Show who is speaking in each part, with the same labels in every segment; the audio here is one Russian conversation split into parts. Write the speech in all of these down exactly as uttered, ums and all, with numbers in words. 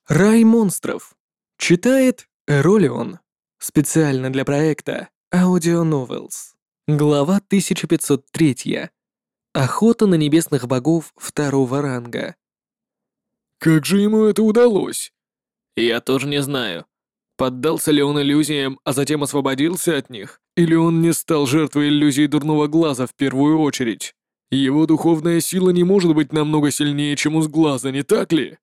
Speaker 1: Рай монстров. Читает Эролион. Специально для проекта Audio Novels. Глава тысяча пятьсот три. Охота на небесных богов второго ранга.
Speaker 2: Как же ему это удалось?
Speaker 1: Я тоже не знаю.
Speaker 2: Поддался ли он иллюзиям, а затем освободился от них? Или он не стал жертвой иллюзий дурного глаза в первую очередь? Его духовная сила не может быть намного сильнее, чем у сглаза, не так ли?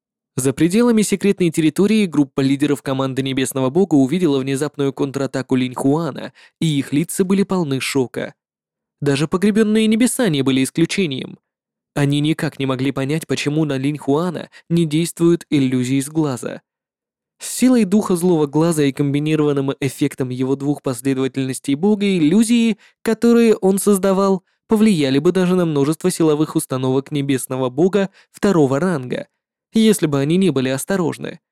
Speaker 1: За пределами секретной территории группа лидеров команды Небесного Бога увидела внезапную контратаку Линь Хуана, и их лица были полны шока. Даже погребенные небеса не были исключением. Они никак не могли понять, почему на Линь Хуана не действуют иллюзии с глаза. С силой духа злого глаза и комбинированным эффектом его двух последовательностей бога иллюзии, которые он создавал, повлияли бы даже на множество силовых установок небесного бога второго ранга, если бы они не были осторожны.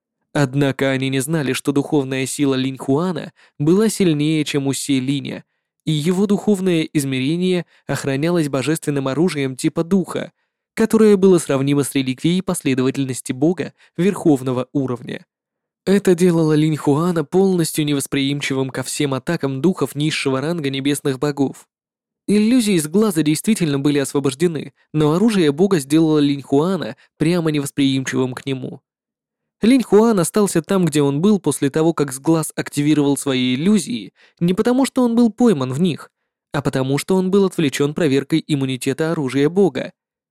Speaker 1: Однако они не знали, что духовная сила Линь Хуана была сильнее, чем у Се Линя, и его духовное измерение охранялось божественным оружием типа духа, которое было сравнимо с реликвией последовательности бога верховного уровня. Это делало Линь Хуана полностью невосприимчивым ко всем атакам духов низшего ранга небесных богов. Иллюзии с глаза действительно были освобождены, но оружие бога сделало Линь Хуана прямо невосприимчивым к нему. Линь Хуан остался там, где он был после того, как с глаз активировал свои иллюзии, не потому что он был пойман в них, а потому что он был отвлечен проверкой иммунитета оружия бога.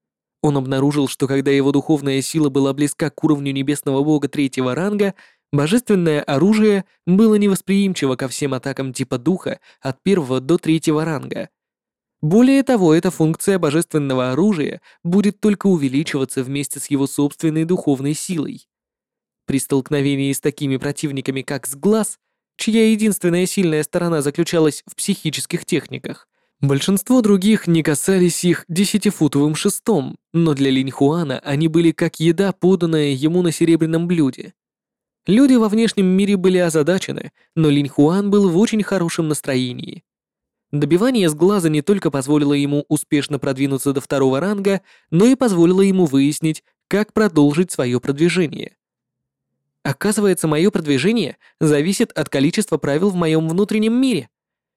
Speaker 1: Он обнаружил, что когда его духовная сила была близка к уровню небесного бога третьего ранга, божественное оружие было невосприимчиво ко всем атакам типа духа от первого до третьего ранга. Более того, эта функция божественного оружия будет только увеличиваться вместе с его собственной духовной силой. При столкновении с такими противниками, как Сглаз, чья единственная сильная сторона заключалась в психических техниках, большинство других не касались их десятифутовым шестом, но для Линь Хуана они были как еда, поданная ему на серебряном блюде. Люди во внешнем мире были озадачены, но Линь Хуан был в очень хорошем настроении. Добивание с глаза не только позволило ему успешно продвинуться до второго ранга, но и позволило ему выяснить, как продолжить свое продвижение. Оказывается, мое продвижение зависит от количества правил в моем внутреннем мире.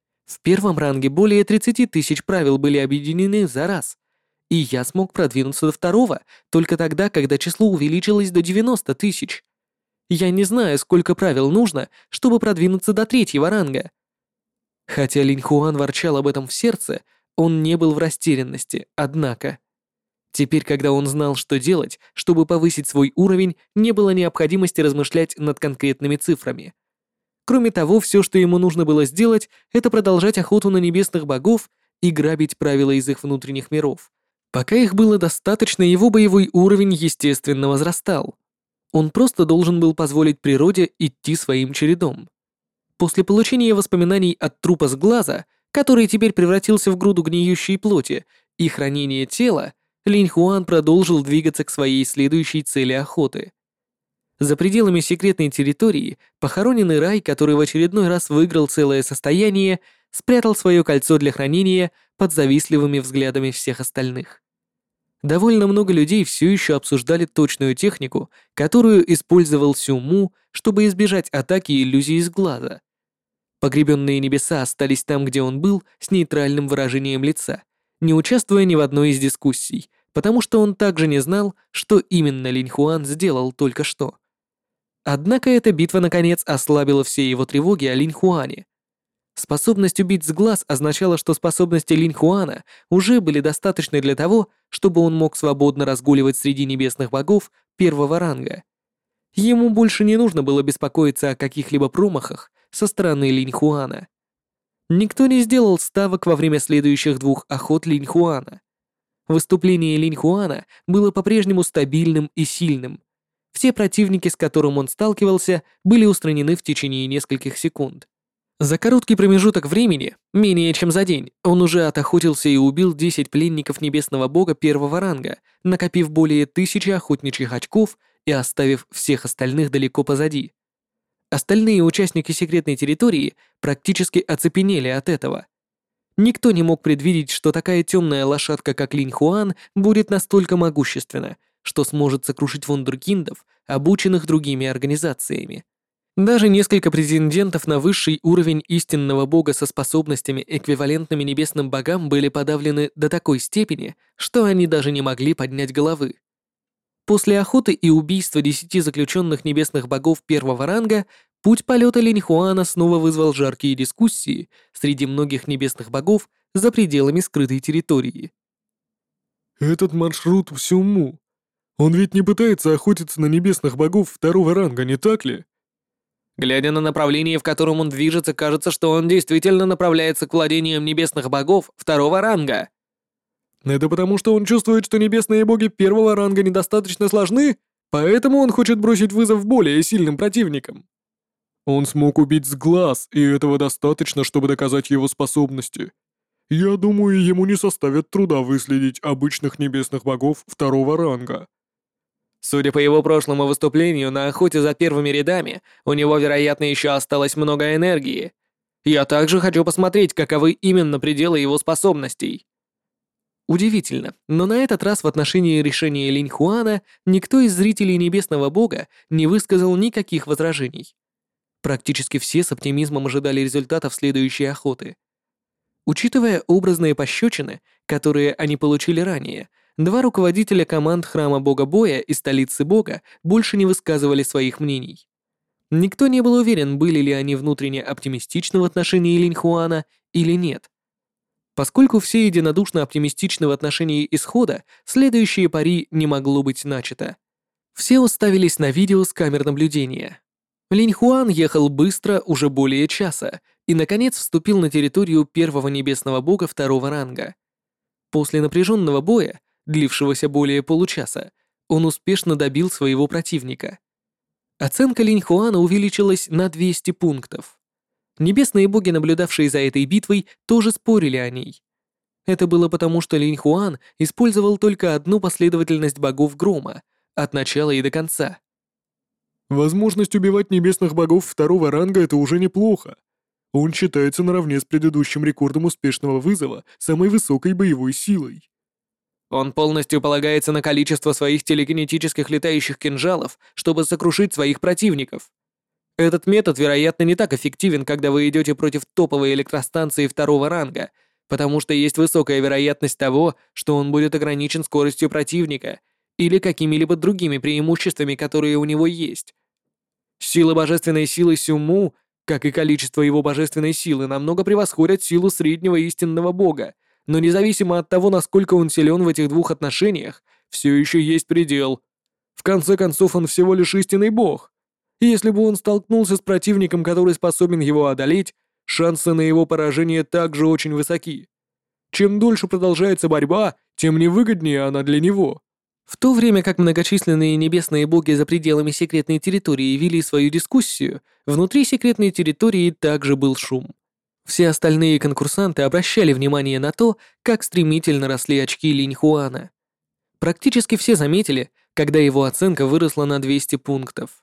Speaker 1: В первом ранге более тридцати тысяч правил были объединены за раз, и я смог продвинуться до второго только тогда, когда число увеличилось до девяноста тысяч. Я не знаю, сколько правил нужно, чтобы продвинуться до третьего ранга. Хотя Линь Хуан ворчал об этом в сердце, он не был в растерянности, однако. Теперь, когда он знал, что делать, чтобы повысить свой уровень, не было необходимости размышлять над конкретными цифрами. Кроме того, все, что ему нужно было сделать, это продолжать охоту на небесных богов и грабить правила из их внутренних миров. Пока их было достаточно, его боевой уровень естественно возрастал. Он просто должен был позволить природе идти своим чередом. После получения воспоминаний от трупа с глаза, который теперь превратился в груду гниющей плоти, и хранения тела, Линь Хуан продолжил двигаться к своей следующей цели охоты. За пределами секретной территории похороненный Рай, который в очередной раз выиграл целое состояние, спрятал свое кольцо для хранения под завистливыми взглядами всех остальных. Довольно много людей все еще обсуждали точную технику, которую использовал Сюму, чтобы избежать атаки иллюзий из глаза. Погребенные небеса остались там, где он был, с нейтральным выражением лица, не участвуя ни в одной из дискуссий, потому что он также не знал, что именно Линь Хуан сделал только что. Однако эта битва наконец ослабила все его тревоги о Линь Хуане. Способность убить с глаз означала, что способности Линь Хуана уже были достаточны для того, чтобы он мог свободно разгуливать среди небесных богов первого ранга. Ему больше не нужно было беспокоиться о каких-либо промахах со стороны Линь Хуана. Никто не сделал ставок во время следующих двух охот Линь Хуана. Выступление Линь Хуана было по-прежнему стабильным и сильным. Все противники, с которым он сталкивался, были устранены в течение нескольких секунд. За короткий промежуток времени, менее чем за день, он уже отохотился и убил десять пленников небесного бога первого ранга, накопив более тысячи охотничьих очков и оставив всех остальных далеко позади. Остальные участники секретной территории практически оцепенели от этого. Никто не мог предвидеть, что такая темная лошадка, как Линь Хуан, будет настолько могущественна, что сможет сокрушить вундеркиндов, обученных другими организациями. Даже несколько претендентов на высший уровень истинного бога со способностями, эквивалентными небесным богам, были подавлены до такой степени, что они даже не могли поднять головы. После охоты и убийства десяти заключенных небесных богов первого ранга, путь полета Линьхуана снова вызвал жаркие дискуссии среди многих небесных богов за пределами скрытой территории.
Speaker 2: Этот маршрут в Сюмму. Он ведь не пытается охотиться на небесных богов второго ранга, не так ли?
Speaker 1: Глядя на направление, в котором он движется, кажется, что он действительно направляется к владениям небесных богов второго ранга.
Speaker 2: Это потому, что он чувствует, что небесные боги первого ранга недостаточно сложны, поэтому он хочет бросить вызов более сильным противникам. Он смог убить с глаз, и этого достаточно, чтобы доказать его способности. Я думаю, ему не составит труда выследить обычных небесных богов второго ранга.
Speaker 1: Судя по его прошлому выступлению на охоте за первыми рядами, у него, вероятно, еще осталось много энергии. Я также хочу посмотреть, каковы именно пределы его способностей. Удивительно, но на этот раз в отношении решения Линьхуана никто из зрителей Небесного Бога не высказал никаких возражений. Практически все с оптимизмом ожидали результатов следующей охоты. Учитывая образные пощечины, которые они получили ранее, два руководителя команд Храма Бога Боя и Столицы Бога больше не высказывали своих мнений. Никто не был уверен, были ли они внутренне оптимистичны в отношении Линьхуана или нет. Поскольку все единодушно оптимистичны в отношении исхода, следующее пари не могло быть начато. Все уставились на видео с камер наблюдения. Линьхуан ехал быстро уже более часа и, наконец, вступил на территорию первого небесного бога второго ранга. После напряженного боя, длившегося более получаса, он успешно добил своего противника. Оценка Линьхуана увеличилась на двести пунктов. Небесные боги, наблюдавшие за этой битвой, тоже спорили о ней. Это было потому, что Линьхуан использовал только одну последовательность богов грома, от начала и до конца.
Speaker 2: Возможность убивать небесных богов второго ранга — это уже неплохо. Он считается наравне с предыдущим рекордом успешного вызова самой высокой боевой силой.
Speaker 1: Он полностью полагается на количество своих телекинетических летающих кинжалов, чтобы сокрушить своих противников. Этот метод, вероятно, не так эффективен, когда вы идете против топовой электростанции второго ранга, потому что есть высокая вероятность того, что он будет ограничен скоростью противника или какими-либо другими преимуществами, которые у него есть. Сила божественной силы Сюму, как и количество его божественной силы, намного превосходят силу среднего истинного бога, но независимо от того, насколько он силен в этих двух отношениях, все еще есть предел. В конце концов, он всего лишь истинный бог. И если бы он столкнулся с противником, который способен его одолеть, шансы на его поражение также очень высоки. Чем дольше продолжается борьба, тем невыгоднее она для него. В то время как многочисленные небесные боги за пределами секретной территории вели свою дискуссию, внутри секретной территории также был шум. Все остальные конкурсанты обращали внимание на то, как стремительно росли очки Линьхуана. Практически все заметили, когда его оценка выросла на двести пунктов.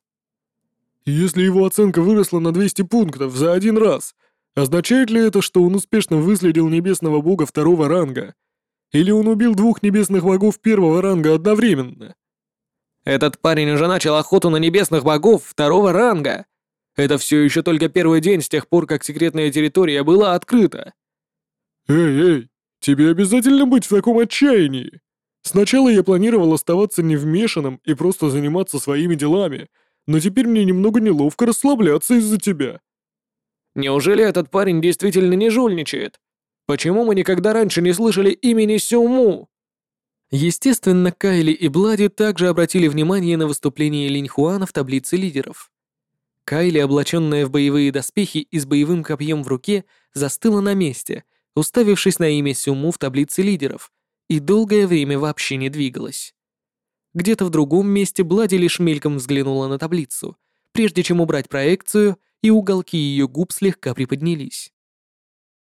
Speaker 2: Если его оценка выросла на двести пунктов за один раз, означает ли это, что он успешно выследил небесного бога второго ранга? Или он убил двух небесных богов первого ранга одновременно?
Speaker 1: Этот парень уже начал охоту на небесных богов второго ранга. Это все еще только первый день с тех пор, как секретная территория была открыта.
Speaker 2: Эй, эй, тебе обязательно быть в таком отчаянии? Сначала я планировал оставаться невмешанным и просто заниматься своими делами, но теперь мне немного неловко расслабляться из-за тебя.
Speaker 1: Неужели этот парень действительно не жульничает? Почему мы никогда раньше не слышали имени Сюму? Естественно, Кайли и Блади также обратили внимание на выступление Линьхуана в таблице лидеров. Кайли, облаченная в боевые доспехи и с боевым копьем в руке, застыла на месте, уставившись на имя Сюму в таблице лидеров, и долгое время вообще не двигалась. Где-то в другом месте Блади лишь мельком взглянула на таблицу, прежде чем убрать проекцию, и уголки ее губ слегка приподнялись.